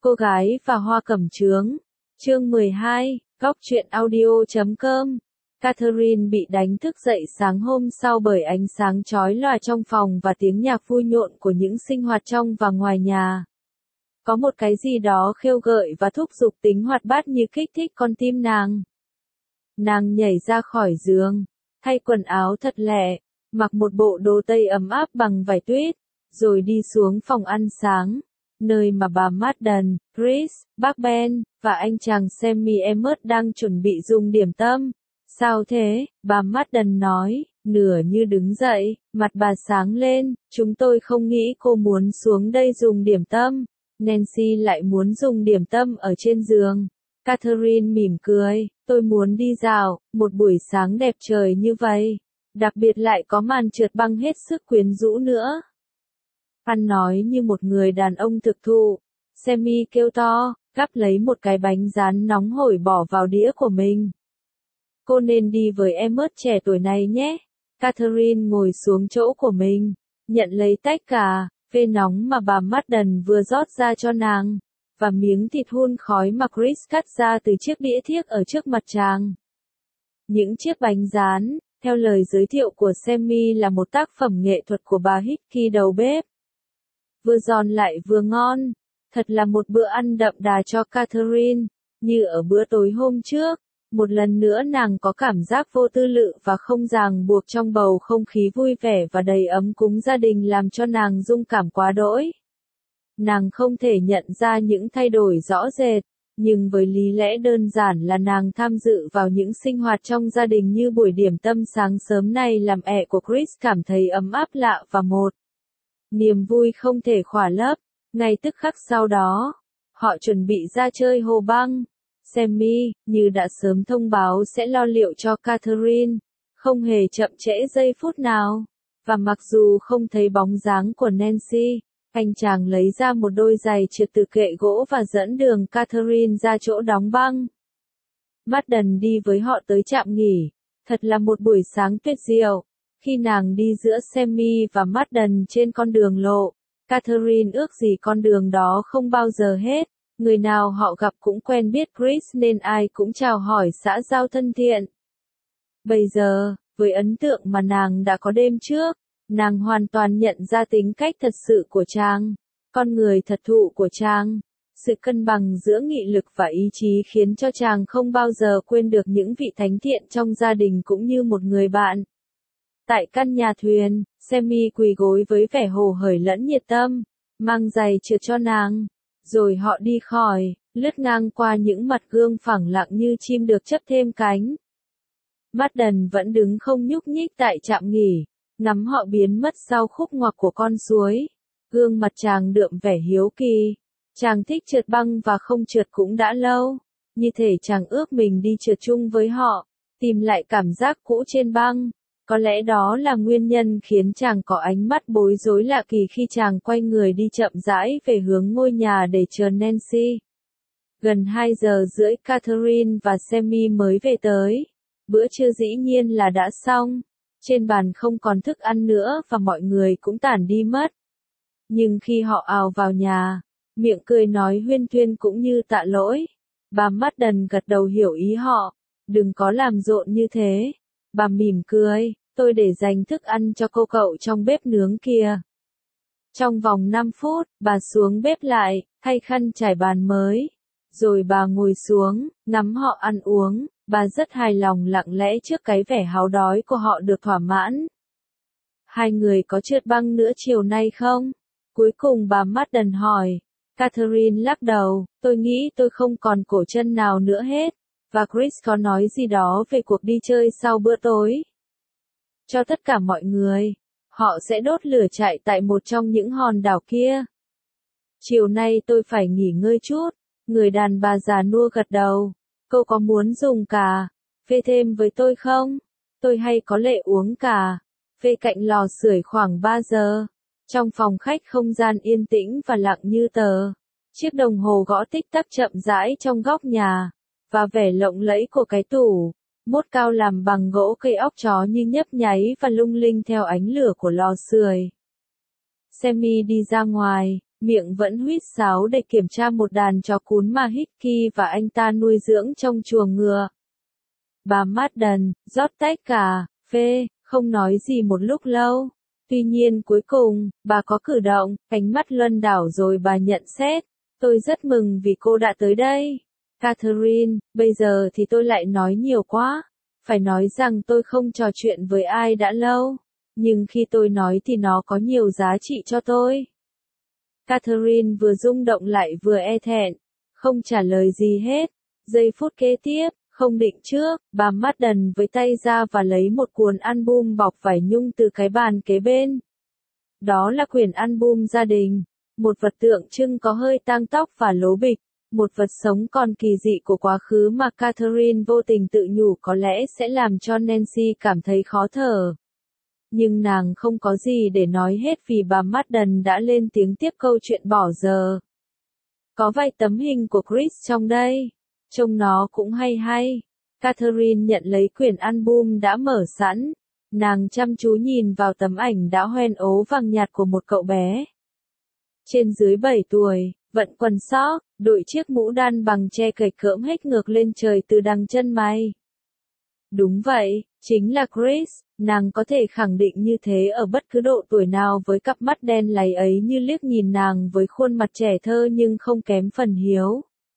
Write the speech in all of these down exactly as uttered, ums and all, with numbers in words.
Cô gái và hoa cẩm chướng. Chương mười hai, góc truyện audio chấm com. Catherine bị đánh thức dậy sáng hôm sau bởi ánh sáng chói lòa trong phòng và tiếng nhạc vui nhộn của những sinh hoạt trong và ngoài nhà. Có một cái gì đó khêu gợi và thúc giục tính hoạt bát như kích thích con tim nàng. Nàng nhảy ra khỏi giường, thay quần áo thật lẹ, mặc một bộ đồ tây ấm áp bằng vải tuyết, rồi đi xuống phòng ăn sáng, nơi mà bà Madden, Chris, bác Ben, và anh chàng Sammy Emmett đang chuẩn bị dùng điểm tâm. Sao thế? Bà Madden nói, nửa như đứng dậy, mặt bà sáng lên, chúng tôi không nghĩ cô muốn xuống đây dùng điểm tâm. Nancy lại muốn dùng điểm tâm ở trên giường. Catherine mỉm cười, tôi muốn đi dạo, một buổi sáng đẹp trời như vậy. Đặc biệt lại có màn trượt băng hết sức quyến rũ nữa. Ăn nói như một người đàn ông thực thụ. Sammy kêu to, gắp lấy một cái bánh rán nóng hổi bỏ vào đĩa của mình. Cô nên đi với Emmett trẻ tuổi này nhé. Catherine ngồi xuống chỗ của mình, nhận lấy tách cà phê nóng mà bà Madden vừa rót ra cho nàng, và miếng thịt hun khói mà Chris cắt ra từ chiếc đĩa thiếc ở trước mặt chàng. Những chiếc bánh rán, theo lời giới thiệu của Sammy, là một tác phẩm nghệ thuật của bà Hickey đầu bếp. Vừa giòn lại vừa ngon, thật là một bữa ăn đậm đà cho Catherine, như ở bữa tối hôm trước. Một lần nữa nàng có cảm giác vô tư lự và không ràng buộc trong bầu không khí vui vẻ và đầy ấm cúng gia đình làm cho nàng rung cảm quá đỗi. Nàng không thể nhận ra những thay đổi rõ rệt, nhưng với lý lẽ đơn giản là nàng tham dự vào những sinh hoạt trong gia đình như buổi điểm tâm sáng sớm này làm ẹ của Chris cảm thấy ấm áp lạ và một niềm vui không thể khỏa lấp. Ngay tức khắc sau đó, họ chuẩn bị ra chơi hồ băng. Sammy, như đã sớm thông báo, sẽ lo liệu cho Catherine, không hề chậm trễ giây phút nào. Và mặc dù không thấy bóng dáng của Nancy, anh chàng lấy ra một đôi giày trượt từ kệ gỗ và dẫn đường Catherine ra chỗ đóng băng. Madden đi với họ tới trạm nghỉ. Thật là một buổi sáng tuyệt diệu. Khi nàng đi giữa Sammy và Madden trên con đường lộ, Catherine ước gì con đường đó không bao giờ hết. Người nào họ gặp cũng quen biết Chris nên ai cũng chào hỏi xã giao thân thiện. Bây giờ, với ấn tượng mà nàng đã có đêm trước, nàng hoàn toàn nhận ra tính cách thật sự của chàng, con người thật thụ của chàng. Sự cân bằng giữa nghị lực và ý chí khiến cho chàng không bao giờ quên được những vị thánh thiện trong gia đình cũng như một người bạn. Tại căn nhà thuyền, Sammy quỳ gối với vẻ hồ hởi lẫn nhiệt tâm, mang giày trượt cho nàng. Rồi họ đi khỏi, lướt ngang qua những mặt gương phẳng lặng như chim được chấp thêm cánh. Madden vẫn đứng không nhúc nhích tại trạm nghỉ, ngắm họ biến mất sau khúc ngoặc của con suối. Gương mặt chàng đượm vẻ hiếu kỳ. Chàng thích trượt băng và không trượt cũng đã lâu. Như thể chàng ước mình đi trượt chung với họ, tìm lại cảm giác cũ trên băng. Có lẽ đó là nguyên nhân khiến chàng có ánh mắt bối rối lạ kỳ khi chàng quay người đi chậm rãi về hướng ngôi nhà để chờ Nancy. Gần hai giờ rưỡi Catherine và Sammy mới về tới. Bữa trưa dĩ nhiên là đã xong. Trên bàn không còn thức ăn nữa và mọi người cũng tản đi mất. Nhưng khi họ ào vào nhà, miệng cười nói huyên thuyên cũng như tạ lỗi. Bà Madden gật đầu hiểu ý họ. Đừng có làm rộn như thế. Bà mỉm cười, tôi để dành thức ăn cho cô cậu trong bếp nướng kia. Trong vòng năm phút, bà xuống bếp lại, thay khăn trải bàn mới. Rồi bà ngồi xuống, ngắm họ ăn uống, bà rất hài lòng lặng lẽ trước cái vẻ háo đói của họ được thỏa mãn. Hai người có trượt băng nữa chiều nay không? Cuối cùng bà Madden hỏi. Catherine lắc đầu, tôi nghĩ tôi không còn cổ chân nào nữa hết. Và Chris có nói gì đó về cuộc đi chơi sau bữa tối. Cho tất cả mọi người, họ sẽ đốt lửa trại tại một trong những hòn đảo kia. Chiều nay tôi phải nghỉ ngơi chút. Người đàn bà già nua gật đầu. Cô có muốn dùng cà phê thêm với tôi không? Tôi hay có lệ uống cà phê cạnh lò sưởi khoảng ba giờ. Trong phòng khách không gian yên tĩnh và lặng như tờ. Chiếc đồng hồ gõ tích tắc chậm rãi trong góc nhà. Và vẻ lộng lẫy của cái tủ, mốt cao làm bằng gỗ cây óc chó như nhấp nháy và lung linh theo ánh lửa của lò sưởi. Sammy đi ra ngoài, miệng vẫn huýt sáo để kiểm tra một đàn chó cún mà Hickey và anh ta nuôi dưỡng trong chuồng ngựa. Bà Madden, rót tách cà phê, không nói gì một lúc lâu. Tuy nhiên cuối cùng, bà có cử động, ánh mắt luân đảo rồi bà nhận xét. Tôi rất mừng vì cô đã tới đây. Catherine, bây giờ thì tôi lại nói nhiều quá. Phải nói rằng tôi không trò chuyện với ai đã lâu. Nhưng khi tôi nói thì nó có nhiều giá trị cho tôi. Catherine vừa rung động lại vừa e thẹn. Không trả lời gì hết. Giây phút kế tiếp, không định trước, bà Madden với tay ra và lấy một cuốn album bọc vải nhung từ cái bàn kế bên. Đó là quyển album gia đình. Một vật tượng trưng có hơi tang tóc và lố bịch. Một vật sống còn kỳ dị của quá khứ mà Catherine vô tình tự nhủ có lẽ sẽ làm cho Nancy cảm thấy khó thở. Nhưng nàng không có gì để nói hết vì bà Madden đã lên tiếng tiếp câu chuyện bỏ giờ. Có vài tấm hình của Chris trong đây. Trông nó cũng hay hay. Catherine nhận lấy quyển album đã mở sẵn. Nàng chăm chú nhìn vào tấm ảnh đã hoen ố vàng nhạt của một cậu bé. Trên dưới bảy tuổi, vận quần sóc, đội chiếc mũ đan bằng tre cầy cỡm hết ngược lên trời từ đằng chân mày. Đúng vậy, chính là Chris, nàng có thể khẳng định như thế ở bất cứ độ tuổi nào với cặp mắt đen láy ấy như liếc nhìn nàng với khuôn mặt trẻ thơ nhưng không kém phần hiếu.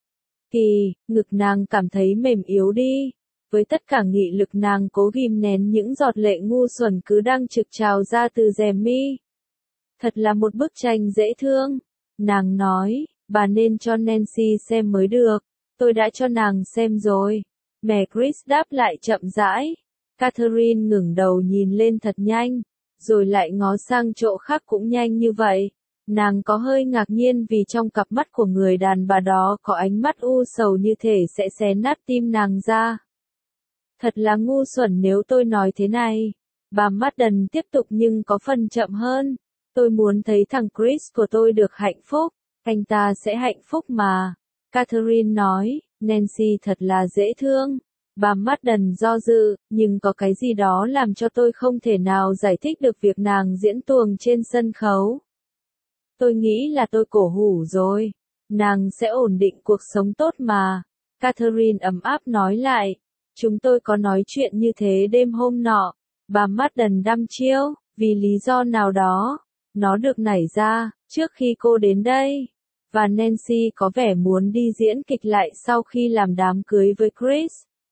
Kỳ, ngực nàng cảm thấy mềm yếu đi. Với tất cả nghị lực nàng cố ghim nén những giọt lệ ngu xuẩn cứ đang trực trào ra từ rèm mi. Thật là một bức tranh dễ thương. Nàng nói, bà nên cho Nancy xem mới được. Tôi đã cho nàng xem rồi. Mẹ Chris đáp lại chậm rãi. Catherine ngẩng đầu nhìn lên thật nhanh, rồi lại ngó sang chỗ khác cũng nhanh như vậy. Nàng có hơi ngạc nhiên vì trong cặp mắt của người đàn bà đó có ánh mắt u sầu như thể sẽ xé nát tim nàng ra. Thật là ngu xuẩn nếu tôi nói thế này. Bà Madden tiếp tục nhưng có phần chậm hơn. Tôi muốn thấy thằng Chris của tôi được hạnh phúc. Anh ta sẽ hạnh phúc mà. Catherine nói, Nancy thật là dễ thương. Bà Madden do dự, nhưng có cái gì đó làm cho tôi không thể nào giải thích được việc nàng diễn tuồng trên sân khấu. Tôi nghĩ là tôi cổ hủ rồi. Nàng sẽ ổn định cuộc sống tốt mà. Catherine ấm áp nói lại. Chúng tôi có nói chuyện như thế đêm hôm nọ. Bà Madden đăm chiêu, vì lý do nào đó. Nó được nảy ra, trước khi cô đến đây. Và Nancy có vẻ muốn đi diễn kịch lại sau khi làm đám cưới với Chris.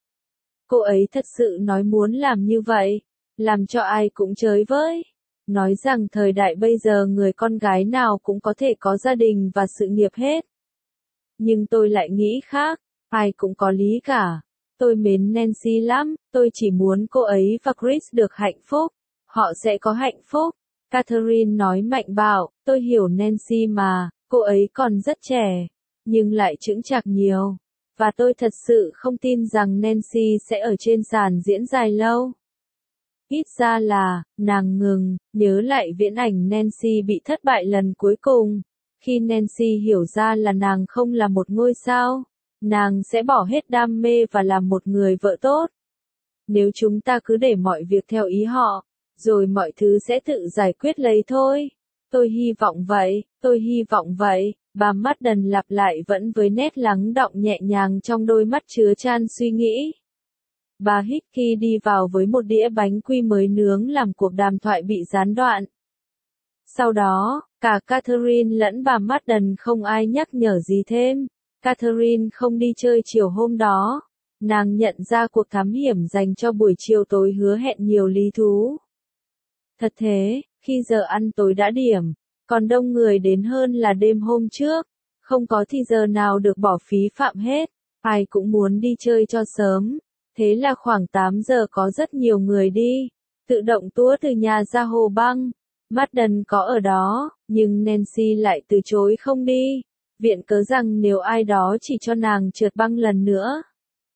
Cô ấy thật sự nói muốn làm như vậy. Làm cho ai cũng chới với. Nói rằng thời đại bây giờ người con gái nào cũng có thể có gia đình và sự nghiệp hết. Nhưng tôi lại nghĩ khác, ai cũng có lý cả. Tôi mến Nancy lắm, tôi chỉ muốn cô ấy và Chris được hạnh phúc. Họ sẽ có hạnh phúc. Catherine nói mạnh bạo, tôi hiểu Nancy mà, cô ấy còn rất trẻ, nhưng lại chững chạc nhiều. Và tôi thật sự không tin rằng Nancy sẽ ở trên sàn diễn dài lâu. Ít ra là, nàng ngừng, nhớ lại viễn ảnh Nancy bị thất bại lần cuối cùng. Khi Nancy hiểu ra là nàng không là một ngôi sao, nàng sẽ bỏ hết đam mê và làm một người vợ tốt. Nếu chúng ta cứ để mọi việc theo ý họ, rồi mọi thứ sẽ tự giải quyết lấy thôi. Tôi hy vọng vậy, tôi hy vọng vậy, bà Madden lặp lại vẫn với nét lắng đọng nhẹ nhàng trong đôi mắt chứa chan suy nghĩ. Bà Hickey đi vào với một đĩa bánh quy mới nướng làm cuộc đàm thoại bị gián đoạn. Sau đó, cả Catherine lẫn bà Madden không ai nhắc nhở gì thêm. Catherine không đi chơi chiều hôm đó. Nàng nhận ra cuộc thám hiểm dành cho buổi chiều tối hứa hẹn nhiều lý thú. Thật thế, khi giờ ăn tối đã điểm, còn đông người đến hơn là đêm hôm trước. Không có thì giờ nào được bỏ phí phạm hết. Ai cũng muốn đi chơi cho sớm. Thế là khoảng tám giờ có rất nhiều người đi. Tự động túa từ nhà ra hồ băng. Madden có ở đó, nhưng Nancy lại từ chối không đi. Viện cớ rằng nếu ai đó chỉ cho nàng trượt băng lần nữa,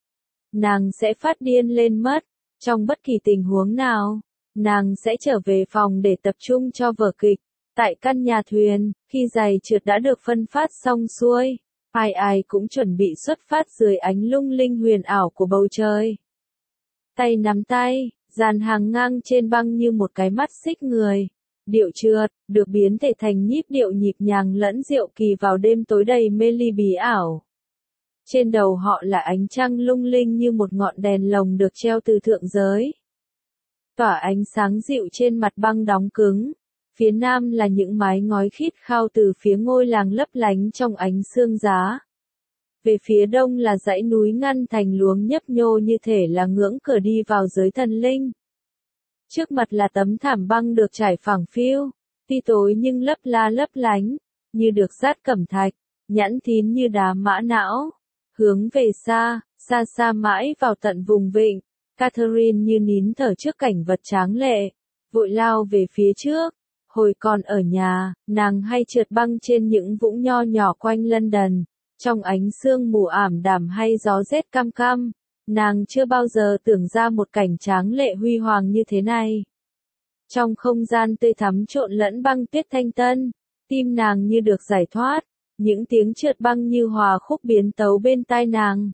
nàng sẽ phát điên lên mất. Trong bất kỳ tình huống nào, nàng sẽ trở về phòng để tập trung cho vở kịch. Tại căn nhà thuyền, khi giày trượt đã được phân phát xong xuôi, ai ai cũng chuẩn bị xuất phát dưới ánh lung linh huyền ảo của bầu trời. Tay nắm tay, dàn hàng ngang trên băng như một cái mắt xích người. điệu trượt, được biến thể thành nhịp điệu nhịp nhàng lẫn diệu kỳ vào đêm tối đầy mê ly bí ảo. Trên đầu họ là ánh trăng lung linh như một ngọn đèn lồng được treo từ thượng giới. Tỏa ánh sáng dịu trên mặt băng đóng cứng. Phía nam là những mái ngói khít khao từ phía ngôi làng lấp lánh trong ánh sương giá. Về phía đông là dãy núi ngăn thành luống nhấp nhô như thể là ngưỡng cửa đi vào giới thần linh. Trước mặt là tấm thảm băng được trải phẳng phiu, tuy tối nhưng lấp la lấp lánh, như được dát cẩm thạch, nhẵn thín như đá mã não. Hướng về xa, xa xa mãi vào tận vùng vịnh, Catherine như nín thở trước cảnh vật tráng lệ, vội lao về phía trước. Hồi còn ở nhà, nàng hay trượt băng trên những vũng nho nhỏ quanh London, trong ánh sương mù ảm đạm hay gió rét căm căm, nàng chưa bao giờ tưởng ra một cảnh tráng lệ huy hoàng như thế này. Trong không gian tươi thắm trộn lẫn băng tuyết thanh tân, tim nàng như được giải thoát, những tiếng trượt băng như hòa khúc biến tấu bên tai nàng.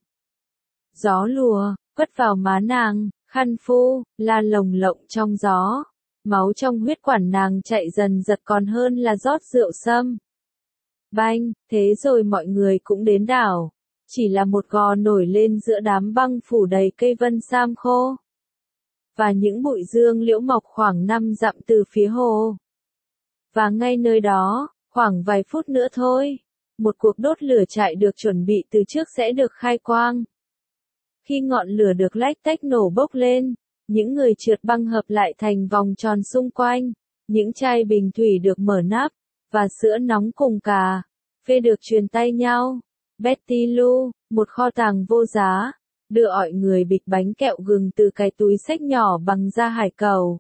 Gió lùa, quất vào má nàng, khăn phu, la lồng lộng trong gió. Máu trong huyết quản nàng chạy dần giật còn hơn là rót rượu sâm. Banh, thế rồi mọi người cũng đến đảo. Chỉ là một gò nổi lên giữa đám băng phủ đầy cây vân sam khô. Và những bụi dương liễu mọc khoảng năm dặm từ phía hồ. Và ngay nơi đó, khoảng vài phút nữa thôi, một cuộc đốt lửa trại được chuẩn bị từ trước sẽ được khai quang. Khi ngọn lửa được lách tách nổ bốc lên, những người trượt băng hợp lại thành vòng tròn xung quanh, những chai bình thủy được mở nắp, và sữa nóng cùng cà phê được truyền tay nhau. Betty Lou, một kho tàng vô giá, đưa ọi người bịch bánh kẹo gừng từ cái túi xách nhỏ bằng da hải cẩu.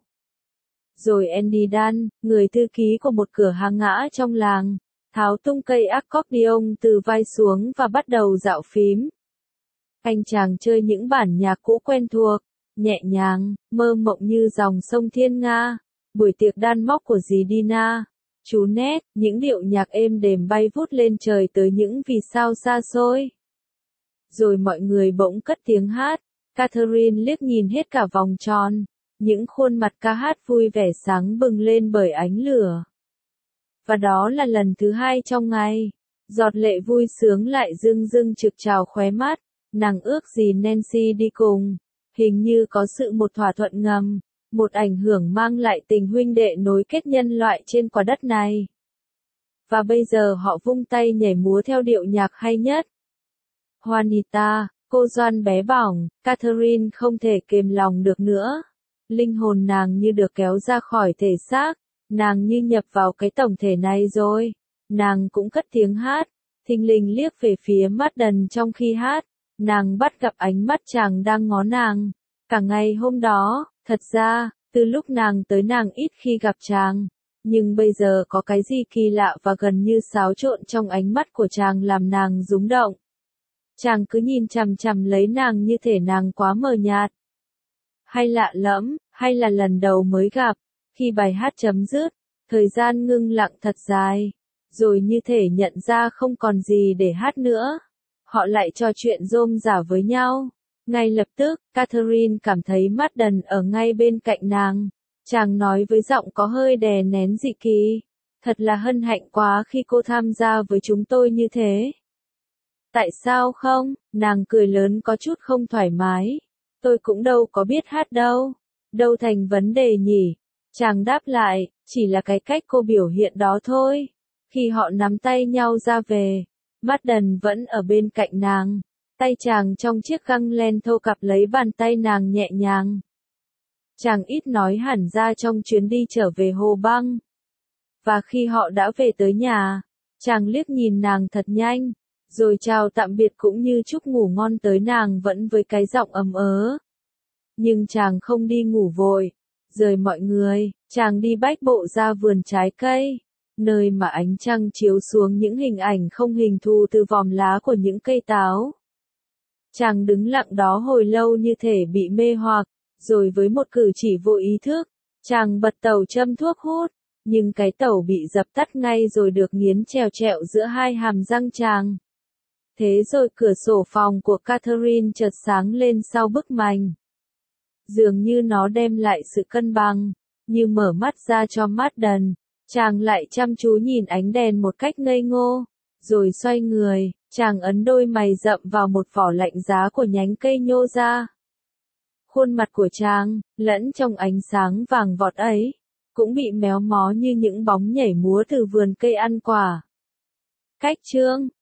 Rồi Andy Dunn, người thư ký của một cửa hàng ngã trong làng, tháo tung cây accordion từ vai xuống và bắt đầu dạo phím. Anh chàng chơi những bản nhạc cũ quen thuộc, nhẹ nhàng, mơ mộng như dòng sông Thiên Nga, buổi tiệc đan móc của dì Dina, chú Ned, những điệu nhạc êm đềm bay vút lên trời tới những vì sao xa xôi. Rồi mọi người bỗng cất tiếng hát, Catherine liếc nhìn hết cả vòng tròn, những khuôn mặt ca hát vui vẻ sáng bừng lên bởi ánh lửa. Và đó là lần thứ hai trong ngày, giọt lệ vui sướng lại rưng rưng trực trào khóe mắt, nàng ước gì Nancy đi cùng. Hình như có sự một thỏa thuận ngầm, một ảnh hưởng mang lại tình huynh đệ nối kết nhân loại trên quả đất này. Và bây giờ họ vung tay nhảy múa theo điệu nhạc hay nhất. Juanita, cô Doan bé bỏng, Catherine không thể kềm lòng được nữa. Linh hồn nàng như được kéo ra khỏi thể xác, nàng như nhập vào cái tổng thể này rồi. Nàng cũng cất tiếng hát, thình lình liếc về phía Madden trong khi hát. Nàng bắt gặp ánh mắt chàng đang ngó nàng. Cả ngày hôm đó, thật ra, từ lúc nàng tới nàng ít khi gặp chàng. Nhưng bây giờ có cái gì kỳ lạ và gần như xáo trộn trong ánh mắt của chàng làm nàng rúng động. Chàng cứ nhìn chằm chằm lấy nàng như thể nàng quá mờ nhạt. Hay lạ lẫm, hay là lần đầu mới gặp. Khi bài hát chấm dứt, thời gian ngưng lặng thật dài. Rồi như thể nhận ra không còn gì để hát nữa. Họ lại trò chuyện rôm rả với nhau. Ngay lập tức, Catherine cảm thấy Madden ở ngay bên cạnh nàng. Chàng nói với giọng có hơi đè nén dị kỳ. Thật là hân hạnh quá khi cô tham gia với chúng tôi như thế. Tại sao không? Nàng cười lớn có chút không thoải mái. Tôi cũng đâu có biết hát đâu. Đâu thành vấn đề nhỉ? Chàng đáp lại, chỉ là cái cách cô biểu hiện đó thôi. Khi họ nắm tay nhau ra về, Madden vẫn ở bên cạnh nàng. Tay chàng trong chiếc găng len thô cặp lấy bàn tay nàng nhẹ nhàng. Chàng ít nói hẳn ra trong chuyến đi trở về hồ băng. Và khi họ đã về tới nhà, chàng liếc nhìn nàng thật nhanh, rồi chào tạm biệt cũng như chúc ngủ ngon tới nàng vẫn với cái giọng ấm ớ. Nhưng chàng không đi ngủ vội, rời mọi người, chàng đi bách bộ ra vườn trái cây, nơi mà ánh trăng chiếu xuống những hình ảnh không hình thù từ vòm lá của những cây táo. Chàng đứng lặng đó hồi lâu như thể bị mê hoặc, rồi với một cử chỉ vô ý thức, chàng bật tẩu châm thuốc hút, nhưng cái tẩu bị dập tắt ngay rồi được nghiến trèo trẹo giữa hai hàm răng chàng. Thế rồi cửa sổ phòng của Catherine chợt sáng lên sau bức mành. Dường như nó đem lại sự cân bằng, như mở mắt ra cho mắt đần. Chàng lại chăm chú nhìn ánh đèn một cách ngây ngô, rồi xoay người, chàng ấn đôi mày rậm vào một vỏ lạnh giá của nhánh cây nhô ra. Khuôn mặt của chàng, lẫn trong ánh sáng vàng vọt ấy, cũng bị méo mó như những bóng nhảy múa từ vườn cây ăn quả. Cách chương